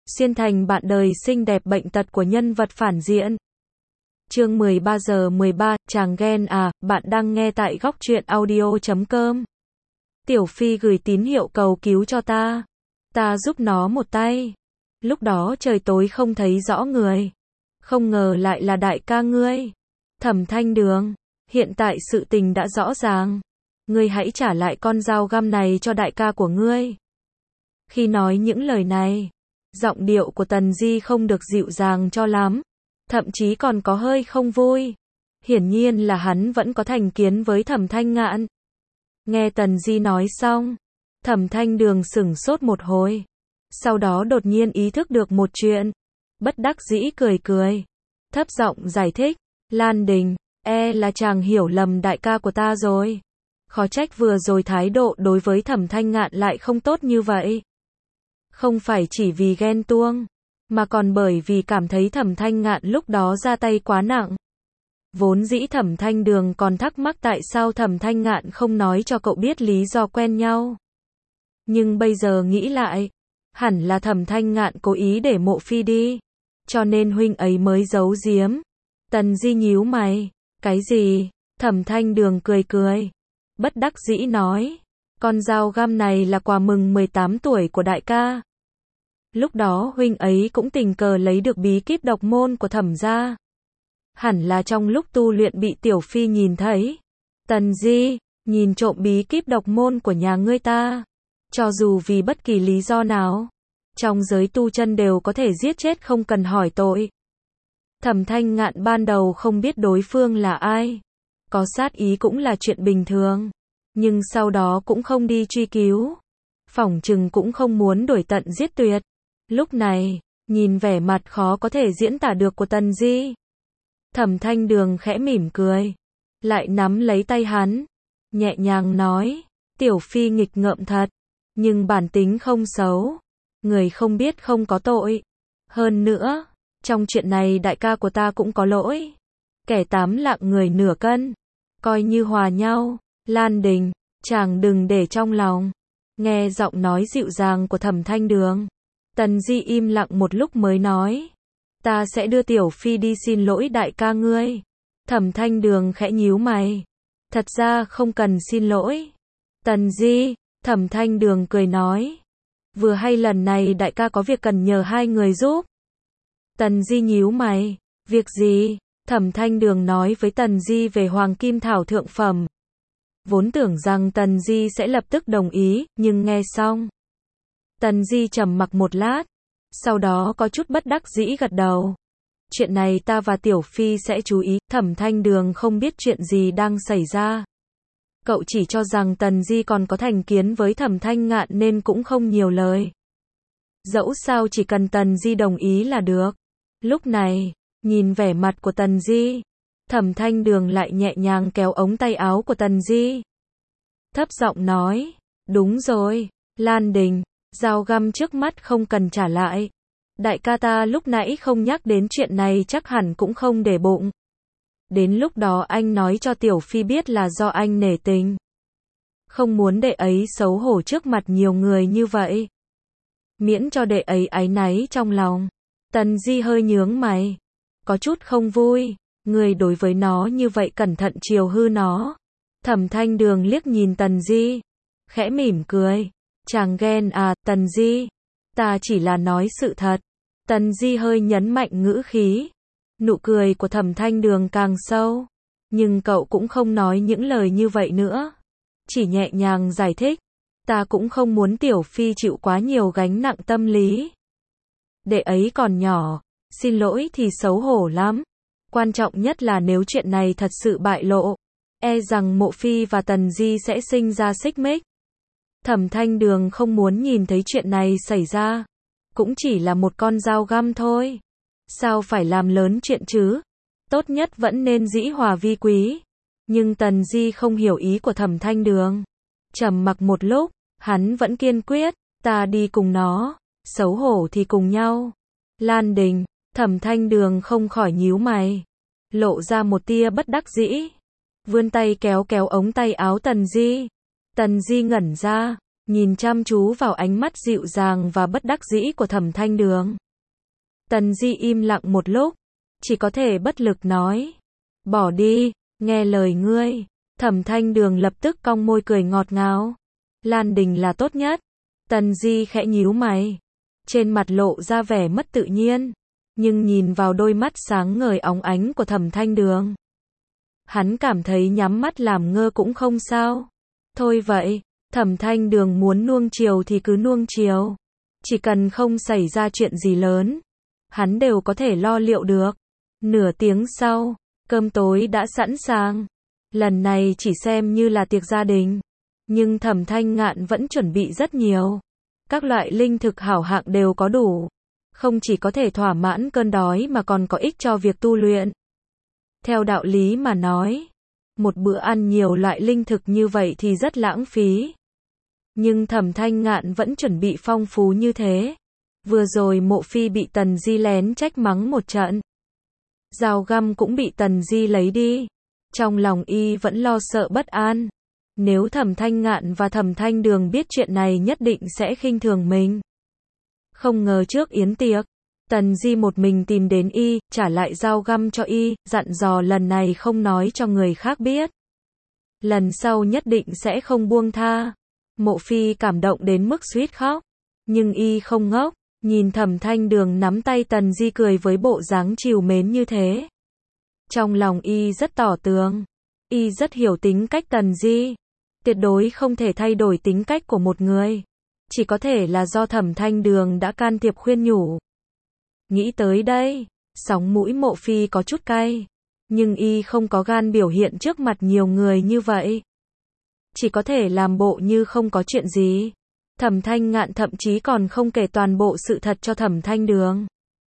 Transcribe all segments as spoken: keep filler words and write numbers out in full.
xuyên thành bạn đời xinh đẹp bệnh tật của nhân vật phản diện. Chương mười ba giờ mười ba, chàng ghen à, bạn đang nghe tại góc truyện audio chấm com. Tiểu Phi gửi tín hiệu cầu cứu cho ta. Ta giúp nó một tay. Lúc đó trời tối không thấy rõ người. Không ngờ lại là đại ca ngươi. Thẩm Thanh Đường, hiện tại sự tình đã rõ ràng. Ngươi hãy trả lại con dao găm này cho đại ca của ngươi. Khi nói những lời này, giọng điệu của Tần Di không được dịu dàng cho lắm. Thậm chí còn có hơi không vui. Hiển nhiên là hắn vẫn có thành kiến với Thẩm Thanh Ngạn. Nghe Tần Di nói xong, Thẩm Thanh Đường sửng sốt một hồi. Sau đó đột nhiên ý thức được một chuyện. Bất đắc dĩ cười cười. Thấp giọng giải thích. Lan Đình, e là chàng hiểu lầm đại ca của ta rồi. Khó trách vừa rồi thái độ đối với Thẩm Thanh Ngạn lại không tốt như vậy. Không phải chỉ vì ghen tuông, mà còn bởi vì cảm thấy Thẩm Thanh Ngạn lúc đó ra tay quá nặng. Vốn dĩ Thẩm Thanh Đường còn thắc mắc tại sao Thẩm Thanh Ngạn không nói cho cậu biết lý do quen nhau. Nhưng bây giờ nghĩ lại, hẳn là Thẩm Thanh Ngạn cố ý để Mộ Phi đi, cho nên huynh ấy mới giấu giếm. Tần Di nhíu mày, cái gì? Thẩm Thanh Đường cười cười, bất đắc dĩ nói, con dao găm này là quà mừng mười tám tuổi của đại ca. Lúc đó huynh ấy cũng tình cờ lấy được bí kíp độc môn của Thẩm gia. Hẳn là trong lúc tu luyện bị Tiểu Phi nhìn thấy. Tần Di, nhìn trộm bí kíp độc môn của nhà ngươi ta, cho dù vì bất kỳ lý do nào, trong giới tu chân đều có thể giết chết không cần hỏi tội. Thẩm Thanh Ngạn ban đầu không biết đối phương là ai, có sát ý cũng là chuyện bình thường, nhưng sau đó cũng không đi truy cứu, phỏng chừng cũng không muốn đuổi tận giết tuyệt. Lúc này, nhìn vẻ mặt khó có thể diễn tả được của Tần Di, Thẩm Thanh Đường khẽ mỉm cười, lại nắm lấy tay hắn, nhẹ nhàng nói, Tiểu Phi nghịch ngợm thật, nhưng bản tính không xấu, người không biết không có tội. Hơn nữa, trong chuyện này đại ca của ta cũng có lỗi, kẻ tám lạng người nửa cân, coi như hòa nhau. Lan Đình, chàng đừng để trong lòng. Nghe giọng nói dịu dàng của Thẩm Thanh Đường, Tần Di im lặng một lúc mới nói, ta sẽ đưa Tiểu Phi đi xin lỗi đại ca ngươi. Thẩm Thanh Đường khẽ nhíu mày, thật ra không cần xin lỗi. Tần Di, Thẩm Thanh Đường cười nói, vừa hay lần này đại ca có việc cần nhờ hai người giúp. Tần Di nhíu mày, việc gì? Thẩm Thanh Đường nói với Tần Di về Hoàng Kim Thảo thượng phẩm. Vốn tưởng rằng Tần Di sẽ lập tức đồng ý, nhưng nghe xong, Tần Di trầm mặc một lát, sau đó có chút bất đắc dĩ gật đầu. Chuyện này ta và Tiểu Phi sẽ chú ý. Thẩm Thanh Đường không biết chuyện gì đang xảy ra. Cậu chỉ cho rằng Tần Di còn có thành kiến với Thẩm Thanh Ngạn nên cũng không nhiều lời. Dẫu sao chỉ cần Tần Di đồng ý là được. Lúc này, nhìn vẻ mặt của Tần Di, Thẩm Thanh Đường lại nhẹ nhàng kéo ống tay áo của Tần Di. Thấp giọng nói, đúng rồi, Lan Đình, dao găm trước mắt không cần trả lại. Đại ca ta lúc nãy không nhắc đến chuyện này chắc hẳn cũng không để bụng. Đến lúc đó anh nói cho Tiểu Phi biết là do anh nể tình. Không muốn đệ ấy xấu hổ trước mặt nhiều người như vậy. Miễn cho đệ ấy áy náy trong lòng. Tần Di hơi nhướng mày, có chút không vui, người đối với nó như vậy cẩn thận chiều hư nó. Thẩm Thanh Đường liếc nhìn Tần Di, khẽ mỉm cười, chàng ghen à, Tần Di, ta chỉ là nói sự thật. Tần Di hơi nhấn mạnh ngữ khí, nụ cười của Thẩm Thanh Đường càng sâu, nhưng cậu cũng không nói những lời như vậy nữa, chỉ nhẹ nhàng giải thích, ta cũng không muốn Tiểu Phi chịu quá nhiều gánh nặng tâm lý. Đệ ấy còn nhỏ, xin lỗi thì xấu hổ lắm. Quan trọng nhất là nếu chuyện này thật sự bại lộ, e rằng Mộ Phi và Tần Di sẽ sinh ra xích mích. Thẩm Thanh Đường không muốn nhìn thấy chuyện này xảy ra. Cũng chỉ là một con dao găm thôi. Sao phải làm lớn chuyện chứ? Tốt nhất vẫn nên dĩ hòa vi quý. Nhưng Tần Di không hiểu ý của Thẩm Thanh Đường. Trầm mặc một lúc, hắn vẫn kiên quyết, ta đi cùng nó, xấu hổ thì cùng nhau. Lan Đình, Thẩm Thanh Đường không khỏi nhíu mày, lộ ra một tia bất đắc dĩ, vươn tay kéo kéo ống tay áo Tần Di. Tần Di ngẩn ra, nhìn chăm chú vào ánh mắt dịu dàng và bất đắc dĩ của Thẩm Thanh Đường. Tần Di im lặng một lúc, chỉ có thể bất lực nói. Bỏ đi, nghe lời ngươi. Thẩm Thanh Đường lập tức cong môi cười ngọt ngào. Lan Đình là tốt nhất. Tần Di khẽ nhíu mày. Trên mặt lộ ra vẻ mất tự nhiên. Nhưng nhìn vào đôi mắt sáng ngời óng ánh của Thẩm Thanh Đường, hắn cảm thấy nhắm mắt làm ngơ cũng không sao. Thôi vậy, Thẩm Thanh Đường muốn nuông chiều thì cứ nuông chiều. Chỉ cần không xảy ra chuyện gì lớn, hắn đều có thể lo liệu được. Nửa tiếng sau, cơm tối đã sẵn sàng. Lần này chỉ xem như là tiệc gia đình. Nhưng Thẩm Thanh Ngạn vẫn chuẩn bị rất nhiều. Các loại linh thực hảo hạng đều có đủ. Không chỉ có thể thỏa mãn cơn đói mà còn có ích cho việc tu luyện. Theo đạo lý mà nói, một bữa ăn nhiều loại linh thực như vậy thì rất lãng phí. Nhưng Thẩm Thanh Ngạn vẫn chuẩn bị phong phú như thế. Vừa rồi Mộ Phi bị Tần Di lén trách mắng một trận. Dao găm cũng bị Tần Di lấy đi. Trong lòng y vẫn lo sợ bất an. Nếu Thẩm Thanh Ngạn và Thẩm Thanh Đường biết chuyện này nhất định sẽ khinh thường mình. Không ngờ trước yến tiệc, Tần Di một mình tìm đến y, trả lại dao găm cho y, dặn dò lần này không nói cho người khác biết. Lần sau nhất định sẽ không buông tha. Mộ Phi cảm động đến mức suýt khóc. Nhưng y không ngốc, nhìn Thẩm Thanh Đường nắm tay Tần Di cười với bộ dáng trìu mến như thế. Trong lòng y rất tỏ tường. Y rất hiểu tính cách Tần Di. Tuyệt đối không thể thay đổi tính cách của một người. Chỉ có thể là do Thẩm Thanh Đường đã can thiệp khuyên nhủ. Nghĩ tới đây, sóng mũi Mộ Phi có chút cay. Nhưng y không có gan biểu hiện trước mặt nhiều người như vậy. Chỉ có thể làm bộ như không có chuyện gì. Thẩm Thanh Ngạn thậm chí còn không kể toàn bộ sự thật cho Thẩm Thanh Đường.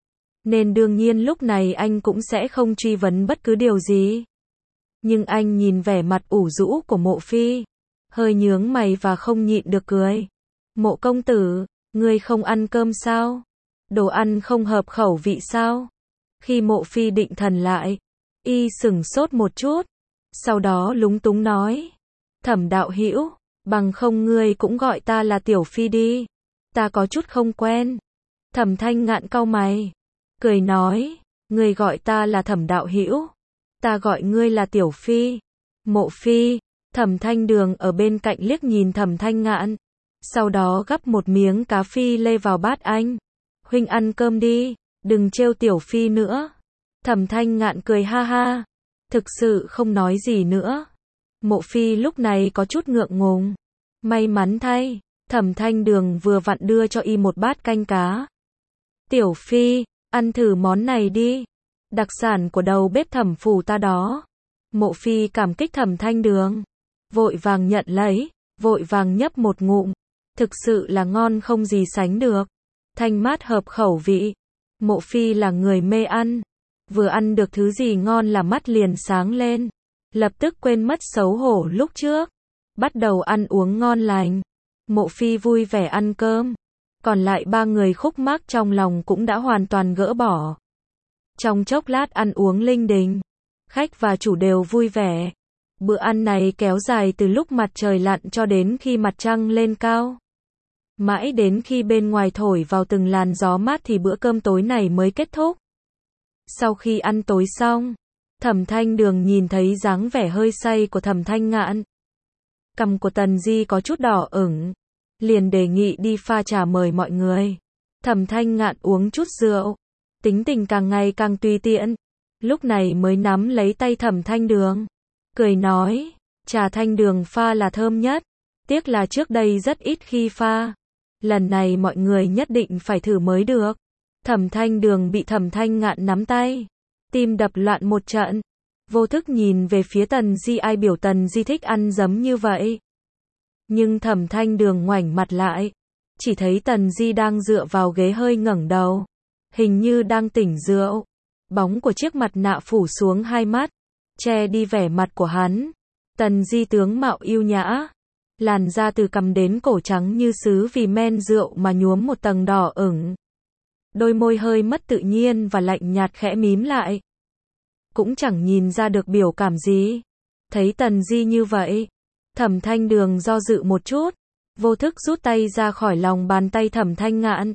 Nên đương nhiên lúc này anh cũng sẽ không truy vấn bất cứ điều gì. Nhưng anh nhìn vẻ mặt ủ rũ của Mộ Phi, hơi nhướng mày và không nhịn được cười. Mộ công tử, ngươi không ăn cơm sao? Đồ ăn không hợp khẩu vị sao? Khi Mộ Phi định thần lại, y sửng sốt một chút, sau đó lúng túng nói. Thẩm đạo hữu, bằng không ngươi cũng gọi ta là Tiểu Phi đi. Ta có chút không quen. Thẩm Thanh Ngạn cau mày, cười nói, ngươi gọi ta là Thẩm đạo hữu, ta gọi ngươi là Tiểu Phi. Mộ Phi, Thẩm Thanh Đường ở bên cạnh liếc nhìn Thẩm Thanh Ngạn, sau đó gắp một miếng cá phi lê vào bát anh. Huynh ăn cơm đi, đừng trêu Tiểu Phi nữa. Thẩm Thanh Ngạn cười ha ha, thực sự không nói gì nữa. Mộ Phi lúc này có chút ngượng ngùng. May mắn thay, Thẩm Thanh Đường vừa vặn đưa cho y một bát canh cá. Tiểu Phi, ăn thử món này đi. Đặc sản của đầu bếp Thẩm phủ ta đó. Mộ Phi cảm kích Thẩm Thanh Đường, vội vàng nhận lấy, vội vàng nhấp một ngụm. Thực sự là ngon không gì sánh được. Thanh mát hợp khẩu vị. Mộ Phi là người mê ăn. Vừa ăn được thứ gì ngon là mắt liền sáng lên. Lập tức quên mất xấu hổ lúc trước. Bắt đầu ăn uống ngon lành. Mộ Phi vui vẻ ăn cơm. Còn lại ba người khúc mắc trong lòng cũng đã hoàn toàn gỡ bỏ. Trong chốc lát ăn uống linh đình, khách và chủ đều vui vẻ. Bữa ăn này kéo dài từ lúc mặt trời lặn cho đến khi mặt trăng lên cao. Mãi đến khi bên ngoài thổi vào từng làn gió mát thì bữa cơm tối này mới kết thúc. Sau khi ăn tối xong, Thẩm Thanh Đường nhìn thấy dáng vẻ hơi say của Thẩm Thanh Ngạn. Cằm của Tần Di có chút đỏ ửng, liền đề nghị đi pha trà mời mọi người. Thẩm Thanh Ngạn uống chút rượu, tính tình càng ngày càng tùy tiện, lúc này mới nắm lấy tay Thẩm Thanh Đường, cười nói, trà Thanh Đường pha là thơm nhất, tiếc là trước đây rất ít khi pha. Lần này mọi người nhất định phải thử mới được. Thẩm Thanh Đường bị Thẩm Thanh Ngạn nắm tay, tim đập loạn một trận, vô thức nhìn về phía Tần Di, ai biểu Tần Di thích ăn giấm như vậy. Nhưng Thẩm Thanh Đường ngoảnh mặt lại, chỉ thấy Tần Di đang dựa vào ghế hơi ngẩng đầu, hình như đang tỉnh rượu. Bóng của chiếc mặt nạ phủ xuống hai mắt, che đi vẻ mặt của hắn. Tần Di tướng mạo yêu nhã, làn da từ cằm đến cổ trắng như sứ vì men rượu mà nhuốm một tầng đỏ ửng. Đôi môi hơi mất tự nhiên và lạnh nhạt khẽ mím lại. Cũng chẳng nhìn ra được biểu cảm gì. Thấy Tần Di như vậy, Thẩm Thanh Đường do dự một chút, vô thức rút tay ra khỏi lòng bàn tay Thẩm Thanh Ngạn.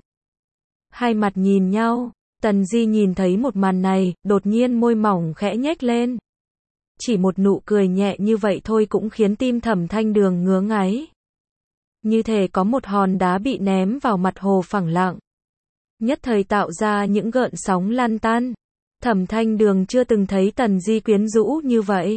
Hai mặt nhìn nhau, Tần Di nhìn thấy một màn này, đột nhiên môi mỏng khẽ nhếch lên. Chỉ một nụ cười nhẹ như vậy thôi cũng khiến tim Thẩm Thanh Đường ngứa ngáy. Như thể có một hòn đá bị ném vào mặt hồ phẳng lặng. Nhất thời tạo ra những gợn sóng lan tan. Thẩm Thanh Đường chưa từng thấy Tần Di quyến rũ như vậy.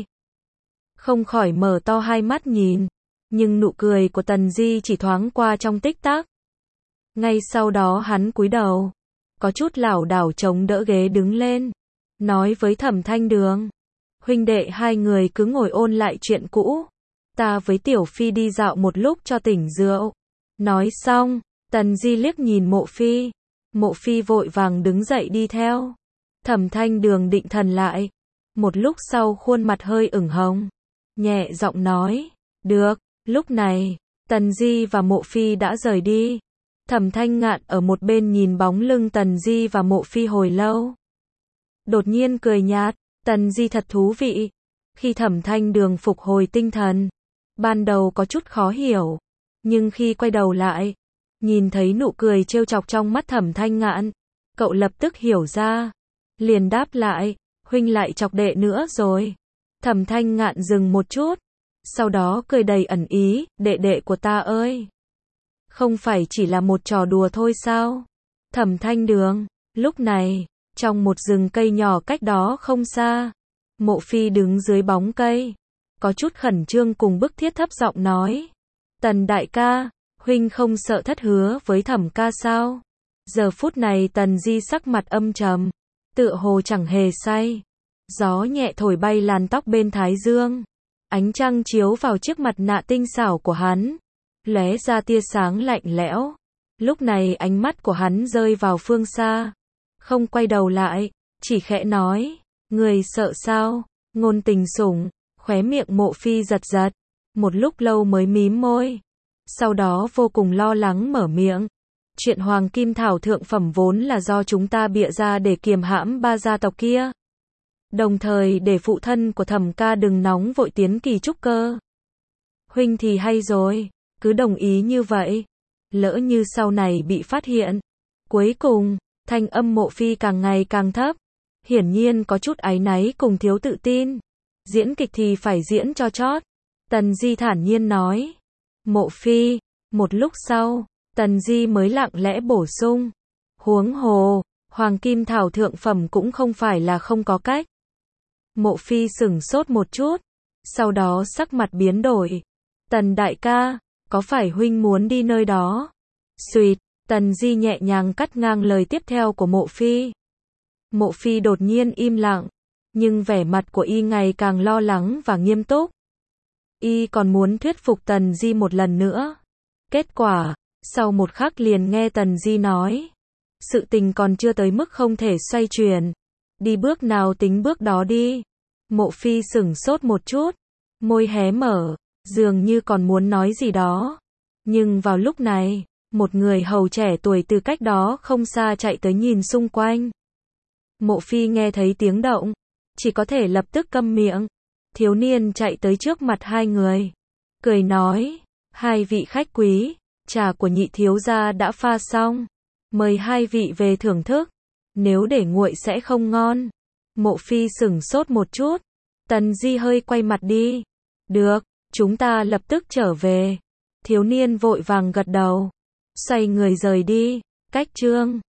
Không khỏi mở to hai mắt nhìn. Nhưng nụ cười của Tần Di chỉ thoáng qua trong tích tắc. Ngay sau đó hắn cúi đầu. Có chút lảo đảo chống đỡ ghế đứng lên. Nói với Thẩm Thanh Đường. Huynh đệ hai người cứ ngồi ôn lại chuyện cũ. Ta với Tiểu Phi đi dạo một lúc cho tỉnh rượu. Nói xong, Tần Di liếc nhìn Mộ Phi. Mộ Phi vội vàng đứng dậy đi theo. Thẩm Thanh Đường định thần lại. Một lúc sau khuôn mặt hơi ửng hồng. Nhẹ giọng nói. Được, lúc này, Tần Di và Mộ Phi đã rời đi. Thẩm Thanh Ngạn ở một bên nhìn bóng lưng Tần Di và Mộ Phi hồi lâu. Đột nhiên cười nhạt. Tần Di thật thú vị. Khi Thẩm Thanh Đường phục hồi tinh thần, ban đầu có chút khó hiểu. Nhưng khi quay đầu lại, nhìn thấy nụ cười trêu chọc trong mắt Thẩm Thanh Ngạn, cậu lập tức hiểu ra. Liền đáp lại, huynh lại chọc đệ nữa rồi. Thẩm Thanh Ngạn dừng một chút, sau đó cười đầy ẩn ý, đệ đệ của ta ơi. Không phải chỉ là một trò đùa thôi sao? Thẩm Thanh Đường, lúc này, trong một rừng cây nhỏ cách đó không xa, Mộ Phi đứng dưới bóng cây, có chút khẩn trương cùng bức thiết thấp giọng nói. Tần đại ca, huynh không sợ thất hứa với Thẩm ca sao? Giờ phút này Tần Di sắc mặt âm trầm, tựa hồ chẳng hề say. Gió nhẹ thổi bay làn tóc bên thái dương. Ánh trăng chiếu vào chiếc mặt nạ tinh xảo của hắn, lóe ra tia sáng lạnh lẽo. Lúc này ánh mắt của hắn rơi vào phương xa, không quay đầu lại, chỉ khẽ nói, người sợ sao? Ngôn Tình Sủng, khóe miệng Mộ Phi giật giật, một lúc lâu mới mím môi. Sau đó vô cùng lo lắng mở miệng. Chuyện Hoàng Kim Thảo thượng phẩm vốn là do chúng ta bịa ra để kiềm hãm ba gia tộc kia. Đồng thời để phụ thân của Thẩm ca đừng nóng vội tiến kỳ trúc cơ. Huynh thì hay rồi, cứ đồng ý như vậy. Lỡ như sau này bị phát hiện. Cuối cùng, thanh âm Mộ Phi càng ngày càng thấp. Hiển nhiên có chút áy náy cùng thiếu tự tin. Diễn kịch thì phải diễn cho chót. Tần Di thản nhiên nói. Mộ Phi, một lúc sau, Tần Di mới lặng lẽ bổ sung. Huống hồ, Hoàng Kim Thảo thượng phẩm cũng không phải là không có cách. Mộ Phi sửng sốt một chút, sau đó sắc mặt biến đổi. Tần đại ca, có phải huynh muốn đi nơi đó? Xuyệt, Tần Di nhẹ nhàng cắt ngang lời tiếp theo của Mộ Phi. Mộ Phi đột nhiên im lặng, nhưng vẻ mặt của y ngày càng lo lắng và nghiêm túc. Y còn muốn thuyết phục Tần Di một lần nữa. Kết quả, sau một khắc liền nghe Tần Di nói. Sự tình còn chưa tới mức không thể xoay chuyển. Đi bước nào tính bước đó đi. Mộ Phi sửng sốt một chút, môi hé mở, dường như còn muốn nói gì đó. Nhưng vào lúc này, một người hầu trẻ tuổi từ cách đó không xa chạy tới nhìn xung quanh. Mộ Phi nghe thấy tiếng động, chỉ có thể lập tức câm miệng. Thiếu niên chạy tới trước mặt hai người, cười nói, hai vị khách quý, trà của nhị thiếu gia đã pha xong, mời hai vị về thưởng thức, nếu để nguội sẽ không ngon. Mộ Phi sửng sốt một chút, Tần Di hơi quay mặt đi. Được, chúng ta lập tức trở về. Thiếu niên vội vàng gật đầu, xoay người rời đi. Cách chương